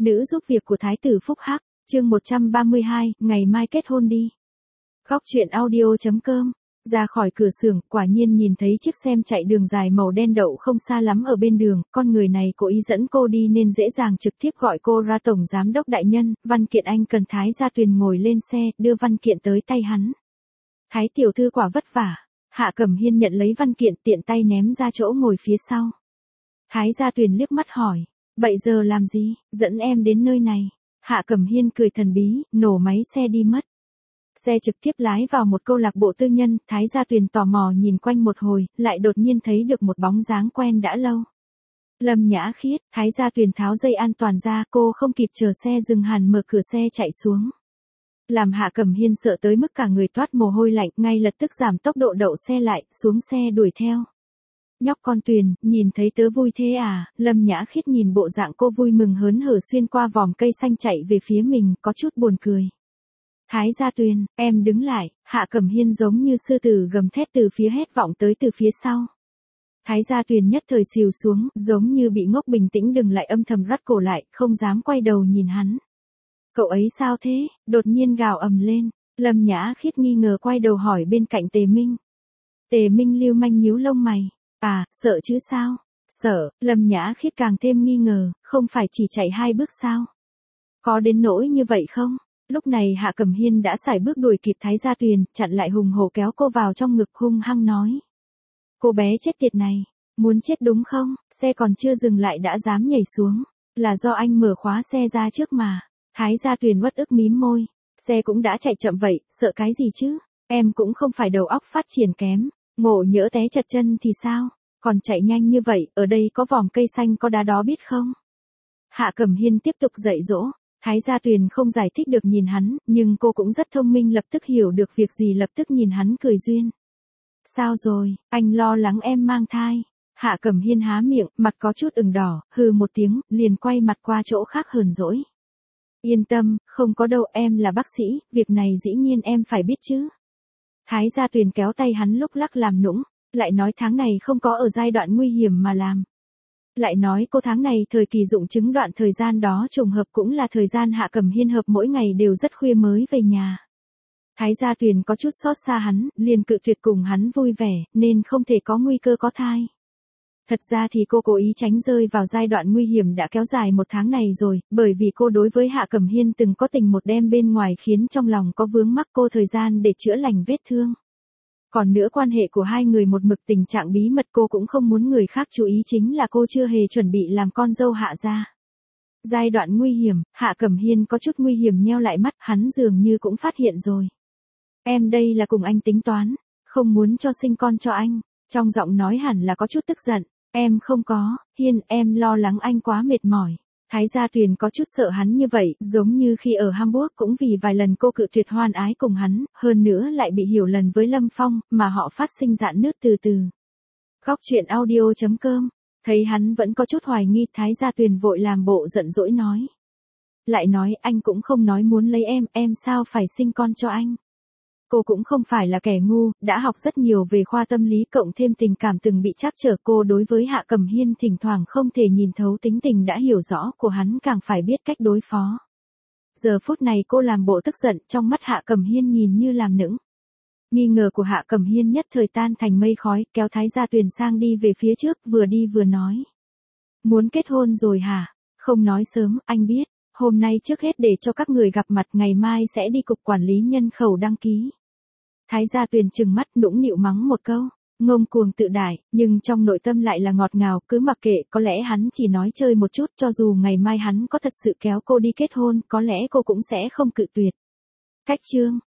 Nữ giúp việc của Thái tử Phúc Hắc, chương 132, ngày mai kết hôn đi. Góc truyện audio.com. Ra khỏi cửa xưởng, quả nhiên nhìn thấy chiếc xem chạy đường dài màu đen đậu không xa lắm ở bên đường, con người này cố ý dẫn cô đi nên dễ dàng trực tiếp gọi cô ra tổng giám đốc đại nhân, văn kiện anh cần. Thái Gia Tuyền ngồi lên xe, đưa văn kiện tới tay hắn. Thái tiểu thư quả vất vả. Hạ Cẩm Hiên nhận lấy văn kiện tiện tay ném ra chỗ ngồi phía sau. Thái Gia Tuyền liếc mắt hỏi, bây giờ làm gì, dẫn em đến nơi này. Hạ Cẩm Hiên cười thần bí, nổ máy xe đi mất. Xe trực tiếp lái vào một câu lạc bộ tư nhân, Thái Gia Tuyền tò mò nhìn quanh một hồi, lại đột nhiên thấy được một bóng dáng quen đã lâu. Lâm Nhã Khiết. Thái Gia Tuyền tháo dây an toàn ra, cô không kịp chờ xe dừng hẳn mở cửa xe chạy xuống. Làm Hạ Cẩm Hiên sợ tới mức cả người toát mồ hôi lạnh, ngay lập tức giảm tốc độ đậu xe lại, xuống xe đuổi theo. Nhóc con Tuyền, nhìn thấy tớ vui thế à? Lâm Nhã Khiết nhìn bộ dạng cô vui mừng hớn hở xuyên qua vòm cây xanh chạy về phía mình, có chút buồn cười. Thái Gia Tuyền, em đứng lại. Hạ Cẩm Hiên giống như sư tử gầm thét từ phía hét vọng tới từ phía sau. Thái Gia Tuyền nhất thời xìu xuống, giống như bị ngốc, bình tĩnh đừng lại, âm thầm rắt cổ lại, không dám quay đầu nhìn hắn. Cậu ấy sao thế? Đột nhiên gào ầm lên. Lâm Nhã Khiết nghi ngờ quay đầu hỏi bên cạnh Tề Minh. Tề Minh lưu manh nhíu lông mày. À, sợ chứ sao? Sợ. Lâm Nhã Khiết càng thêm nghi ngờ, không phải chỉ chạy 2 bước sao? Có đến nỗi như vậy không? Lúc này Hạ Cẩm Hiên đã sải bước đuổi kịp Thái Gia Tuyền, chặn lại hùng hổ kéo cô vào trong ngực hung hăng nói. Cô bé chết tiệt này, muốn chết đúng không? Xe còn chưa dừng lại đã dám nhảy xuống. Là do anh mở khóa xe ra trước mà. Thái Gia Tuyền uất ức mím môi. Xe cũng đã chạy chậm vậy, sợ cái gì chứ? Em cũng không phải đầu óc phát triển kém. Ngộ nhỡ té chật chân thì sao? Còn chạy nhanh như vậy, ở đây có vòm cây xanh có đá đó biết không? Hạ Cẩm Hiên tiếp tục dạy dỗ. Thái Gia Tuyền không giải thích được nhìn hắn, nhưng cô cũng rất thông minh, lập tức hiểu được việc gì, lập tức nhìn hắn cười duyên. Sao rồi, anh lo lắng em mang thai. Hạ Cẩm Hiên há miệng, mặt có chút ửng đỏ, hừ một tiếng, liền quay mặt qua chỗ khác hờn dỗi. Yên tâm, không có đâu, em là bác sĩ, việc này dĩ nhiên em phải biết chứ. Thái Gia Tuyền kéo tay hắn lúc lắc làm nũng, lại nói tháng này không có ở giai đoạn nguy hiểm mà làm. Lại nói cô tháng này thời kỳ dụng chứng, đoạn thời gian đó trùng hợp cũng là thời gian Hạ Cẩm Hiên hợp mỗi ngày đều rất khuya mới về nhà. Thái Gia Tuyền có chút xót xa hắn, liền cự tuyệt cùng hắn vui vẻ, nên không thể có nguy cơ có thai. Thật ra thì cô cố ý tránh rơi vào giai đoạn nguy hiểm đã kéo dài 1 tháng này rồi, bởi vì cô đối với Hạ Cẩm Hiên từng có tình một đêm bên ngoài khiến trong lòng có vướng mắc, cô thời gian để chữa lành vết thương. Còn nữa quan hệ của hai người một mực tình trạng bí mật, cô cũng không muốn người khác chú ý, chính là cô chưa hề chuẩn bị làm con dâu Hạ gia. Giai đoạn nguy hiểm, Hạ Cẩm Hiên có chút nguy hiểm nheo lại mắt, hắn dường như cũng phát hiện rồi. Em đây là cùng anh tính toán, không muốn cho sinh con cho anh. Trong giọng nói hẳn là có chút tức giận. Em không có, Hiên, em lo lắng anh quá mệt mỏi. Thái Gia Tuyền có chút sợ hắn như vậy, giống như khi ở Hamburg cũng vì vài lần cô cự tuyệt hoan ái cùng hắn, hơn nữa lại bị hiểu lầm với Lâm Phong, mà họ phát sinh rạn nứt từ từ. Góc truyện audio.com. Thấy hắn vẫn có chút hoài nghi, Thái Gia Tuyền vội làm bộ giận dỗi nói. Lại nói anh cũng không nói muốn lấy em sao phải sinh con cho anh. Cô cũng không phải là kẻ ngu, đã học rất nhiều về khoa tâm lý, cộng thêm tình cảm từng bị trắc trở, cô đối với Hạ Cẩm Hiên thỉnh thoảng không thể nhìn thấu tính tình đã hiểu rõ của hắn, càng phải biết cách đối phó. Giờ phút này cô làm bộ tức giận, trong mắt Hạ Cẩm Hiên nhìn như làm nũng. Nghi ngờ của Hạ Cẩm Hiên nhất thời tan thành mây khói, kéo Thái Gia Tuyền sang đi về phía trước, vừa đi vừa nói. Muốn kết hôn rồi hả? Không nói sớm, anh biết, hôm nay trước hết để cho các người gặp mặt, ngày mai sẽ đi cục quản lý nhân khẩu đăng ký. Thái Gia Tuyền trừng mắt nũng nịu mắng một câu, ngông cuồng tự đại, nhưng trong nội tâm lại là ngọt ngào, cứ mặc kệ, có lẽ hắn chỉ nói chơi một chút, cho dù ngày mai hắn có thật sự kéo cô đi kết hôn, có lẽ cô cũng sẽ không cự tuyệt. Cách chương